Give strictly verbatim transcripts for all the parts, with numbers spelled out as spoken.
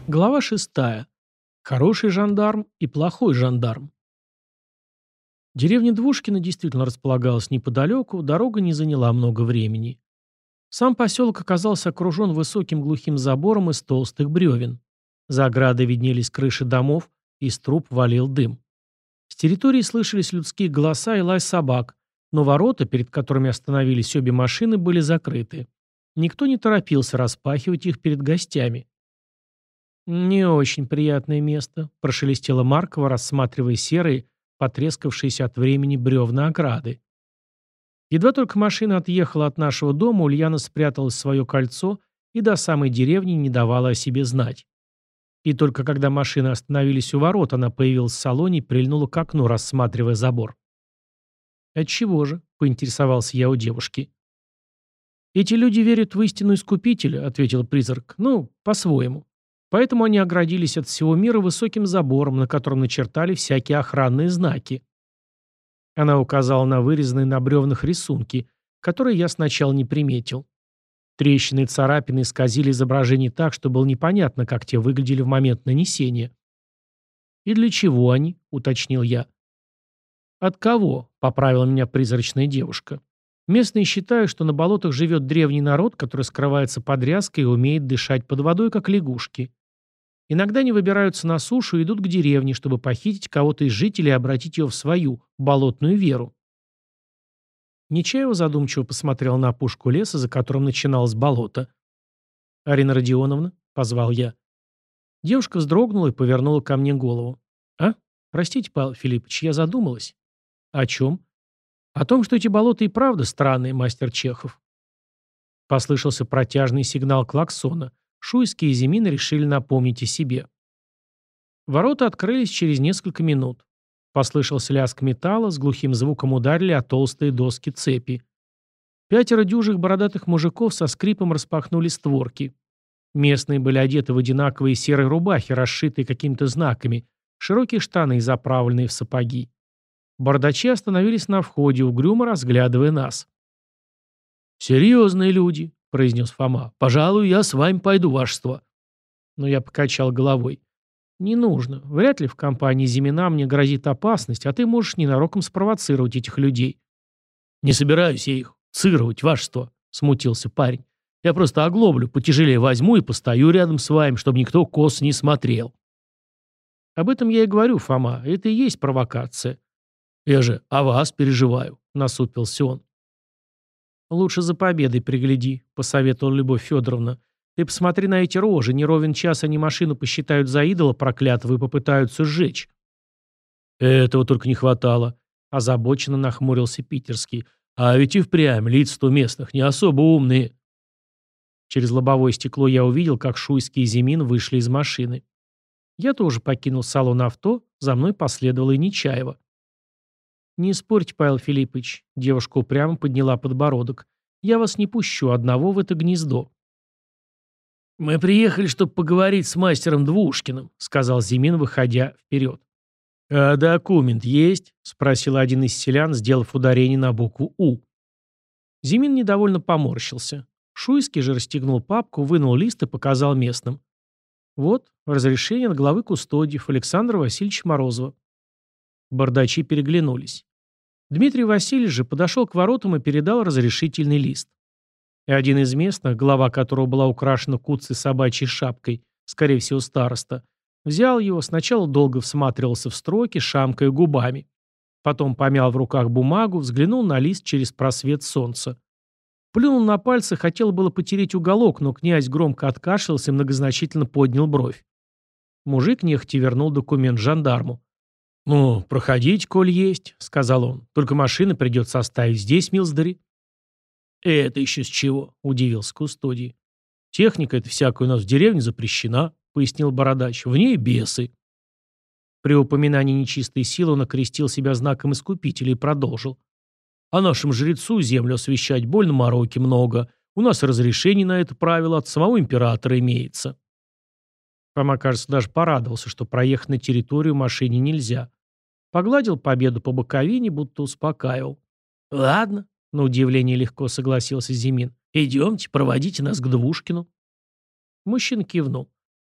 Глава шестая. Хороший жандарм и плохой жандарм. Деревня Двушкино действительно располагалась неподалеку, дорога не заняла много времени. Сам поселок оказался окружен высоким глухим забором из толстых бревен. За оградой виднелись крыши домов, из труб валил дым. С территории слышались людские голоса и лай собак, но ворота, перед которыми остановились обе машины, были закрыты. Никто не торопился распахивать их перед гостями. «Не очень приятное место», — прошелестела Маркова, рассматривая серые, потрескавшиеся от времени бревна ограды. Едва только машина отъехала от нашего дома, Ульяна спряталась в свое кольцо и до самой деревни не давала о себе знать. И только когда машины остановились у ворот, она появилась в салоне и прильнула к окну, рассматривая забор. «Отчего же?» — поинтересовался я у девушки. «Эти люди верят в истину Искупителя», — ответил призрак. «Ну, по-своему. Поэтому они оградились от всего мира высоким забором, на котором начертали всякие охранные знаки». Она указала на вырезанные на бревнах рисунки, которые я сначала не приметил. Трещины и царапины исказили изображение так, что было непонятно, как те выглядели в момент нанесения. «И для чего они?» — уточнил я. «От кого?» — поправила меня призрачная девушка. «Местные считают, что на болотах живет древний народ, который скрывается под ряской и умеет дышать под водой, как лягушки. Иногда они выбираются на сушу и идут к деревне, чтобы похитить кого-то из жителей и обратить его в свою, болотную веру». Нечаева задумчиво посмотрел на опушку леса, за которым начиналось болото. «Арина Родионовна?» — позвал я. Девушка вздрогнула и повернула ко мне голову. «А? Простите, Павел Филиппович, я задумалась». «О чем?» «О том, что эти болота и правда странные, мастер Чехов». Послышался протяжный сигнал клаксона. Шуйский и Зимин решили напомнить о себе. Ворота открылись через несколько минут. Послышался лязг металла, с глухим звуком ударили о толстые доски цепи. Пятеро дюжих бородатых мужиков со скрипом распахнули створки. Местные были одеты в одинаковые серые рубахи, расшитые какими-то знаками, широкие штаны, заправленные в сапоги. Бардачи остановились на входе, угрюмо разглядывая нас. «Серьезные люди», — произнес Фома. «Пожалуй, я с вами пойду, вашество». Но я покачал головой. «Не нужно. Вряд ли в компании Зимина мне грозит опасность, а ты можешь ненароком спровоцировать этих людей». «Не собираюсь я их цировать, вашество», — смутился парень. «Я просто оглоблю, потяжелее возьму и постою рядом с вами, чтобы никто косо не смотрел». «Об этом я и говорю, Фома. Это и есть провокация». «Я же о вас переживаю», — насупился он. «Лучше за победой пригляди», — посоветовала Любовь Федоровна. «Ты посмотри на эти рожи. Не ровен час они машину посчитают за идола проклятого и попытаются сжечь». «Этого только не хватало», — озабоченно нахмурился Питерский. «А ведь и впрямь лица-то местных не особо умные». Через лобовое стекло я увидел, как Шуйский и Зимин вышли из машины. Я тоже покинул салон авто, за мной последовала и Нечаева. «Не спорьте, Павел Филиппович», — девушка упрямо подняла подбородок. «Я вас не пущу одного в это гнездо». «Мы приехали, чтобы поговорить с мастером Двушкиным», — сказал Зимин, выходя вперед. «А документ есть?» — спросил один из селян, сделав ударение на букву «У». Зимин недовольно поморщился. Шуйский же расстегнул папку, вынул лист и показал местным. «Вот, разрешение от главы кустодиев Александра Васильевича Морозова». Бардачи переглянулись. Дмитрий Васильевич же подошел к воротам и передал разрешительный лист. И один из местных, голова которого была украшена куцей собачьей шапкой, скорее всего староста, взял его, сначала долго всматривался в строки, шамкая губами. Потом помял в руках бумагу, взглянул на лист через просвет солнца. Плюнул на пальцы, хотел было потереть уголок, но князь громко откашлялся и многозначительно поднял бровь. Мужик нехотя вернул документ жандарму. «Ну, проходите, коль есть», — сказал он. «Только машины придется оставить здесь, милздари». «Это еще с чего?» — удивился кустодий. «Техника эта всякая у нас в деревне запрещена», — пояснил бородач. «В ней бесы». При упоминании нечистой силы он окрестил себя знаком искупителя и продолжил. «А нашему жрецу землю освящать больно мороки много. У нас разрешение на это правило от самого императора имеется». Фома, кажется, даже порадовался, что проехать на территорию машине нельзя. Погладил победу по боковине, будто успокаивал. «Ладно», — на удивление легко согласился Зимин. «Идемте, проводите нас к Двушкину». Мужчина кивнул.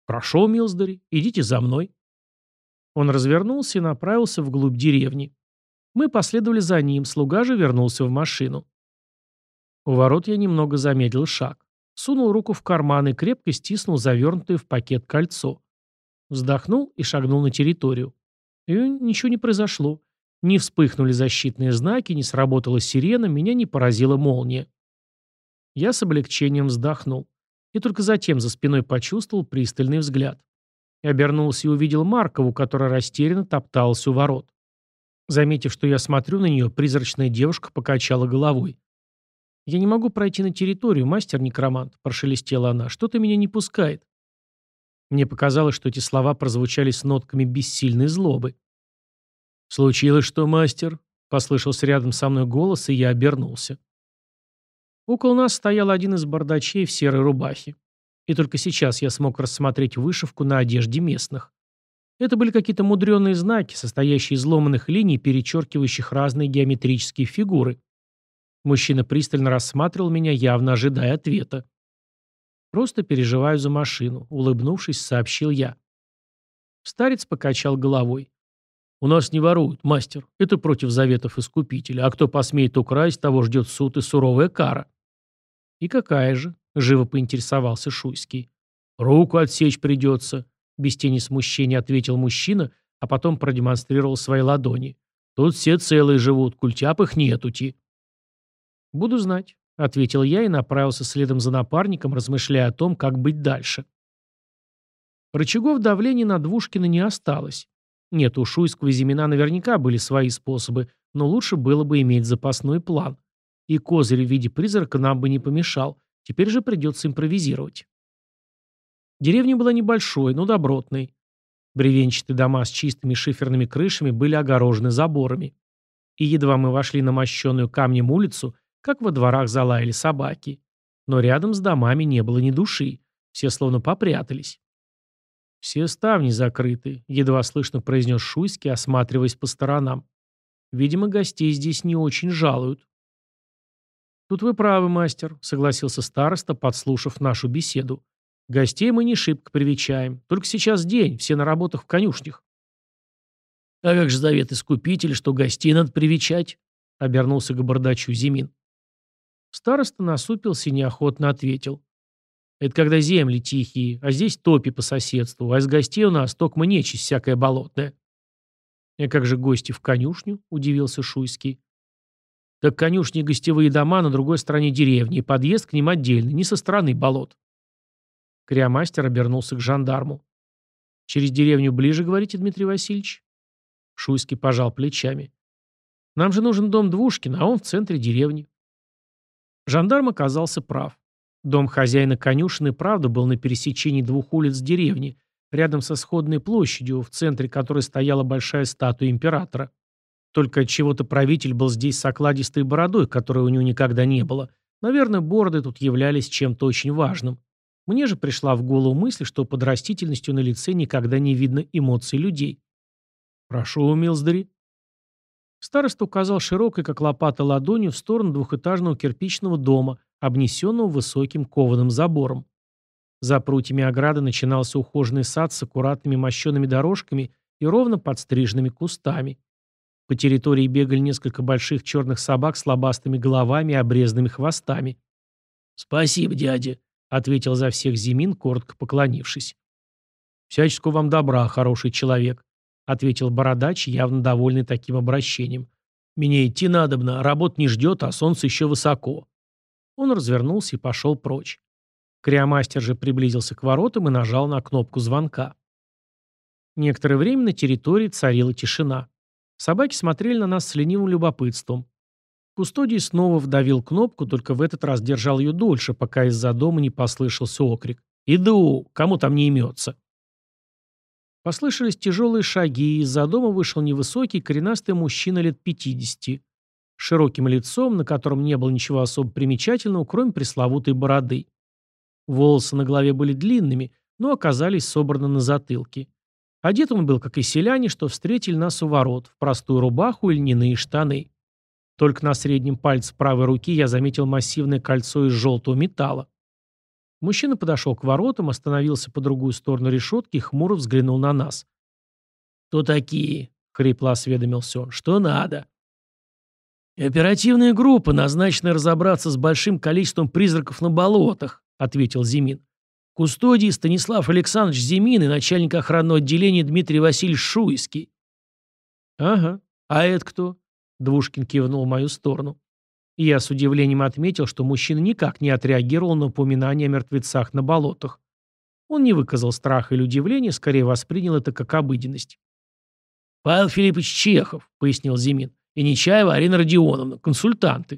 «Хорошо, Милсдери, идите за мной». Он развернулся и направился вглубь деревни. Мы последовали за ним, слуга же вернулся в машину. У ворот я немного замедлил шаг. Сунул руку в карман и крепко стиснул завернутое в пакет кольцо. Вздохнул и шагнул на территорию. И ничего не произошло. Не вспыхнули защитные знаки, не сработала сирена, меня не поразила молния. Я с облегчением вздохнул. И только затем за спиной почувствовал пристальный взгляд. И обернулся и увидел Маркову, которая растерянно топталась у ворот. Заметив, что я смотрю на нее, призрачная девушка покачала головой. «Я не могу пройти на территорию, мастер-некромант», – прошелестела она. «Что-то меня не пускает». Мне показалось, что эти слова прозвучали с нотками бессильной злобы. «Случилось что, мастер?» – послышался рядом со мной голос, и я обернулся. Около нас стоял один из бардачей в серой рубахе. И только сейчас я смог рассмотреть вышивку на одежде местных. Это были какие-то мудреные знаки, состоящие из ломаных линий, перечеркивающих разные геометрические фигуры. Мужчина пристально рассматривал меня, явно ожидая ответа. «Просто переживаю за машину», — улыбнувшись, сообщил я. Старец покачал головой. «У нас не воруют, мастер. Это против заветов Искупителя. А кто посмеет украсть, того ждет суд и суровая кара». «И какая же?» — живо поинтересовался Шуйский. «Руку отсечь придется», — без тени смущения ответил мужчина, а потом продемонстрировал свои ладони. «Тут все целые живут, культяп их нетути». «Буду знать», — ответил я и направился следом за напарником, размышляя о том, как быть дальше. Рычагов давления на Двушкина не осталось. Нет, у Шуйского и Зимина наверняка были свои способы, но лучше было бы иметь запасной план. И козырь в виде призрака нам бы не помешал. Теперь же придется импровизировать. Деревня была небольшой, но добротной. Бревенчатые дома с чистыми шиферными крышами были огорожены заборами. И едва мы вошли на мощенную камнем улицу, как во дворах залаяли собаки. Но рядом с домами не было ни души. Все словно попрятались. «Все ставни закрыты», — едва слышно произнес Шуйский, осматриваясь по сторонам. «Видимо, гостей здесь не очень жалуют». «Тут вы правы, мастер», — согласился староста, подслушав нашу беседу. «Гостей мы не шибко привечаем. Только сейчас день, все на работах в конюшнях». «А как же завет Искупителя, что гостей надо привечать?» — обернулся к бардачу Зимин. Староста насупился и неохотно ответил. «Это когда земли тихие, а здесь топи по соседству, а из гостей у нас токмо нечисть всякая болотная». «И как же гости в конюшню?» — удивился Шуйский. «Так конюшни и гостевые дома на другой стороне деревни, и подъезд к ним отдельный, не со стороны болот». Криомастер обернулся к жандарму. «Через деревню ближе, говорите, Дмитрий Васильевич?» Шуйский пожал плечами. «Нам же нужен дом Двушкина, а он в центре деревни». Жандарм оказался прав. Дом хозяина конюшни, правда, был на пересечении двух улиц деревни, рядом со сходной площадью, в центре которой стояла большая статуя императора. Только отчего-то правитель был здесь с окладистой бородой, которой у него никогда не было. Наверное, бороды тут являлись чем-то очень важным. Мне же пришла в голову мысль, что под растительностью на лице никогда не видно эмоций людей. «Прошу, Милсдери». Староста указал широкой, как лопата, ладонью в сторону двухэтажного кирпичного дома, обнесенного высоким кованым забором. За прутьями ограды начинался ухоженный сад с аккуратными мощеными дорожками и ровно подстриженными кустами. По территории бегали несколько больших черных собак с лобастыми головами и обрезанными хвостами. «Спасибо, дядя», — ответил за всех Зимин, коротко поклонившись. «Всяческого вам добра, хороший человек», — ответил бородач, явно довольный таким обращением. «Мне идти надобно, работа не ждет, а солнце еще высоко». Он развернулся и пошел прочь. Криомастер же приблизился к воротам и нажал на кнопку звонка. Некоторое время на территории царила тишина. Собаки смотрели на нас с ленивым любопытством. Кустодий снова вдавил кнопку, только в этот раз держал ее дольше, пока из-за дома не послышался окрик. «Иду! Кому там не имется?» Послышались тяжелые шаги, и из-за дома вышел невысокий, коренастый мужчина лет пятидесяти. С широким лицом, на котором не было ничего особо примечательного, кроме пресловутой бороды. Волосы на голове были длинными, но оказались собраны на затылке. Одет он был, как и селяне, что встретили нас у ворот, в простую рубаху и льняные штаны. Только на среднем пальце правой руки я заметил массивное кольцо из желтого металла. Мужчина подошел к воротам, остановился по другую сторону решетки и хмуро взглянул на нас. «Кто такие?» — хрипло осведомился он. «Что надо?» «Оперативная группа, назначенная разобраться с большим количеством призраков на болотах», — ответил Зимин. «Кустодий Станислав Александрович Зимин и начальник охранного отделения Дмитрий Васильевич Шуйский». «Ага. А это кто?» — Двушкин кивнул в мою сторону. И я с удивлением отметил, что мужчина никак не отреагировал на упоминание о мертвецах на болотах. Он не выказал страха или удивления, скорее воспринял это как обыденность. «Павел Филиппович Чехов», — пояснил Зимин, — «и Нечаева Арина Родионовна, консультанты».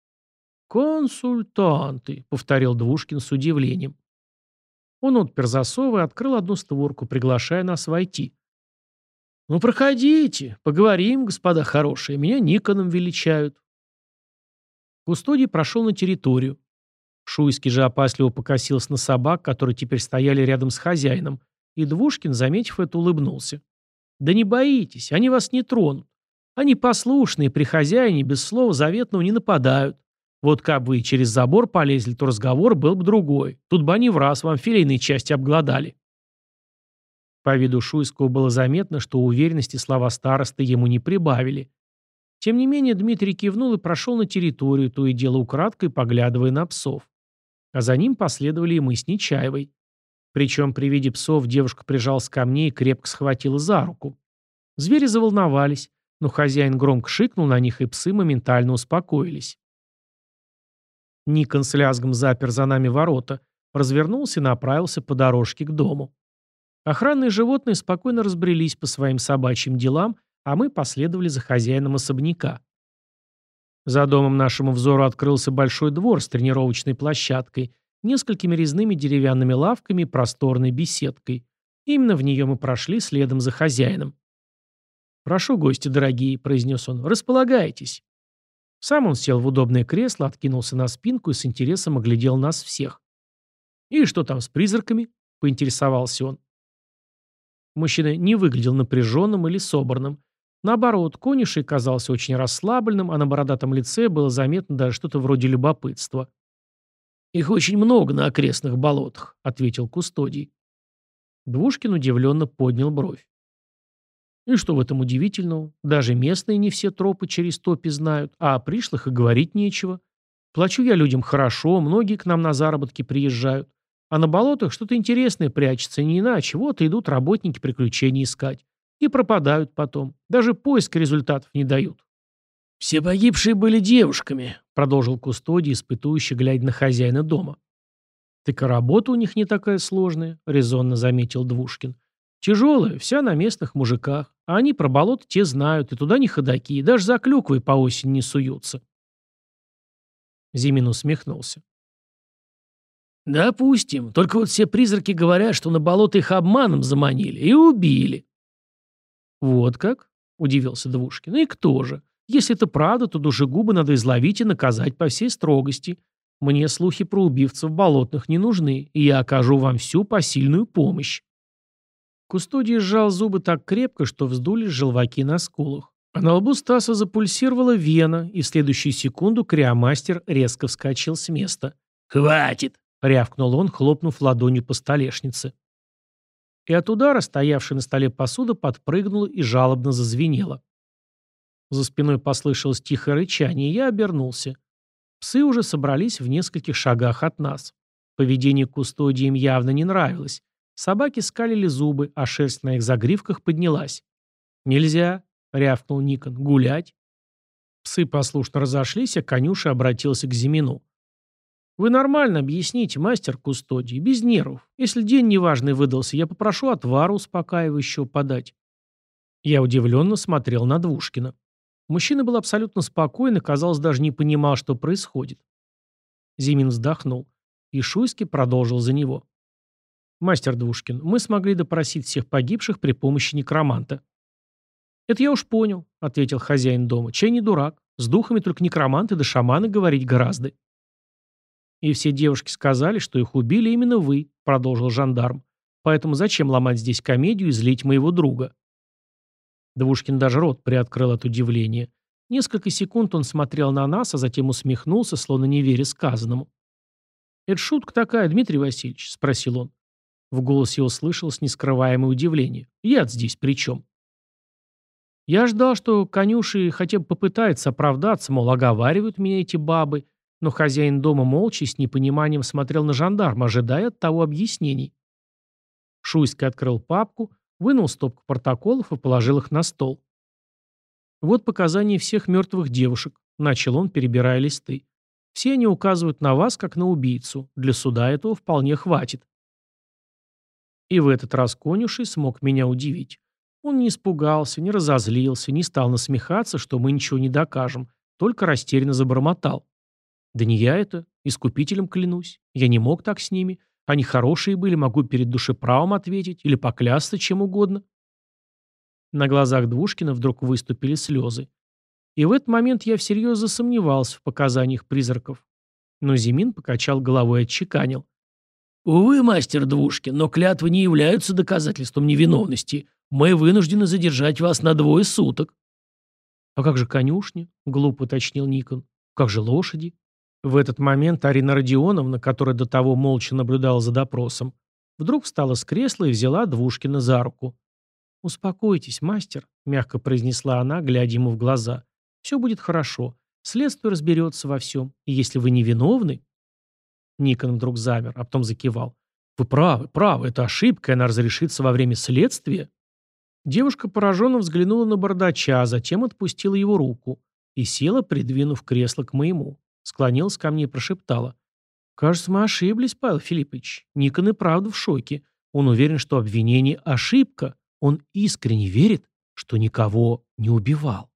«Консультанты», — повторил Двушкин с удивлением. Он отпер засовы и открыл одну створку, приглашая нас войти. «Ну, проходите, поговорим, господа хорошие, меня Никоном величают». Кустодий прошел на территорию. Шуйский же опасливо покосился на собак, которые теперь стояли рядом с хозяином, и Двушкин, заметив это, улыбнулся. «Да не боитесь, они вас не тронут. Они послушные, при хозяине без слова заветного не нападают. Вот как бы вы через забор полезли, то разговор был бы другой. Тут бы они в раз вам филейные части обглодали». По виду Шуйского было заметно, что уверенности слова старосты ему не прибавили. Тем не менее Дмитрий кивнул и прошел на территорию, то и дело украдкой поглядывая на псов. А за ним последовали и мы с Нечаевой. Причем при виде псов девушка прижалась ко мне и крепко схватила за руку. Звери заволновались, но хозяин громко шикнул на них, и псы моментально успокоились. Никон с лязгом запер за нами ворота, развернулся и направился по дорожке к дому. Охранные животные спокойно разбрелись по своим собачьим делам, а мы последовали за хозяином особняка. За домом нашему взору открылся большой двор с тренировочной площадкой, несколькими резными деревянными лавками и просторной беседкой. Именно в нее мы прошли следом за хозяином. «Прошу, гости дорогие», — произнес он, — «располагайтесь». Сам он сел в удобное кресло, откинулся на спинку и с интересом оглядел нас всех. «И что там с призраками?» — поинтересовался он. Мужчина не выглядел напряженным или собранным. Наоборот, конюшей казался очень расслабленным, а на бородатом лице было заметно даже что-то вроде любопытства. «Их очень много на окрестных болотах», — ответил Кустодий. Двушкин удивленно поднял бровь. «И что в этом удивительного? Даже местные не все тропы через топи знают, а о пришлых и говорить нечего. Плачу я людям хорошо, многие к нам на заработки приезжают. А на болотах что-то интересное прячется, не иначе. Вот и идут работники приключений искать. И пропадают потом. Даже поиска результатов не дают». «Все погибшие были девушками», — продолжил Кустодий, испытующе глядя на хозяина дома. «Так и работа у них не такая сложная», — резонно заметил Двушкин. «Тяжелая, вся на местных мужиках. А они про болото те знают, и туда не ходаки, и даже за клюквой по осени не суются». Зимин усмехнулся. «Допустим. Только вот все призраки говорят, что на болото их обманом заманили и убили». «Вот как?» — удивился Двушкин. «И кто же? Если это правда, то душегуба надо изловить и наказать по всей строгости. Мне слухи про убивцев болотных не нужны, и я окажу вам всю посильную помощь». Кустодий сжал зубы так крепко, что вздулись желваки на скулах. А на лбу Стаса запульсировала вена, и в следующую секунду криомастер резко вскочил с места. «Хватит!» — рявкнул он, хлопнув ладонью по столешнице. И от удара, стоявшая на столе посуда, подпрыгнула и жалобно зазвенела. За спиной послышалось тихое рычание, и я обернулся. Псы уже собрались в нескольких шагах от нас. Поведение Кустодия им явно не нравилось. Собаки скалили зубы, а шерсть на их загривках поднялась. «Нельзя», — рявкнул Никон, — «гулять». Псы послушно разошлись, а конюша обратился к Зимину. «Вы нормально объясните, мастер Кустодий, без нервов. Если день неважный выдался, я попрошу отвара успокаивающего подать». Я удивленно смотрел на Двушкина. Мужчина был абсолютно спокоен и, казалось, даже не понимал, что происходит. Зимин вздохнул, и Шуйский продолжил за него. «Мастер Двушкин, мы смогли допросить всех погибших при помощи некроманта». «Это я уж понял», — ответил хозяин дома. «Чай не дурак. С духами только некроманты да шаманы говорить гораздо». «И все девушки сказали, что их убили именно вы», — продолжил жандарм. «Поэтому зачем ломать здесь комедию и злить моего друга?» Двушкин даже рот приоткрыл от удивления. Несколько секунд он смотрел на нас, а затем усмехнулся, словно не веря сказанному. «Это шутка такая, Дмитрий Васильевич?» – спросил он. В голосе его слышалось нескрываемое удивление. «Я-то здесь при чем?» Я ждал, что конюший хотя бы попытается оправдаться, мол, оговаривают меня эти бабы, но хозяин дома молча и с непониманием смотрел на жандарма, ожидая от того объяснений. Шуйский открыл папку, вынул стопку протоколов и положил их на стол. «Вот показания всех мертвых девушек», – начал он, перебирая листы. «Все они указывают на вас, как на убийцу. Для суда этого вполне хватит». И в этот раз конюший смог меня удивить. Он не испугался, не разозлился, не стал насмехаться, что мы ничего не докажем, только растерянно забормотал. «Да не я это, искупителем клянусь. Я не мог так с ними. Они хорошие были, могу перед душеправом ответить или поклясться чем угодно». На глазах Двушкина вдруг выступили слезы. И в этот момент я всерьез засомневался в показаниях призраков. Но Зимин покачал головой и отчеканил. «Увы, мастер Двушкин, но клятвы не являются доказательством невиновности. Мы вынуждены задержать вас на двое суток». «А как же конюшня?» — глупо уточнил Никон. «Как же лошади?» В этот момент Арина Родионовна, которая до того молча наблюдала за допросом, вдруг встала с кресла и взяла Двушкина за руку. «Успокойтесь, мастер», — мягко произнесла она, глядя ему в глаза. «Все будет хорошо. Следствие разберется во всем. И если вы невиновны...» Никон вдруг замер, а потом закивал. «Вы правы, правы, это ошибка, и она разрешится во время следствия». Девушка пораженно взглянула на бардача, а затем отпустила его руку и села, придвинув кресло к моему. Склонилась ко мне и прошептала. «Кажется, мы ошиблись, Павел Филиппович. Никон и правда в шоке. Он уверен, что обвинение – ошибка. Он искренне верит, что никого не убивал».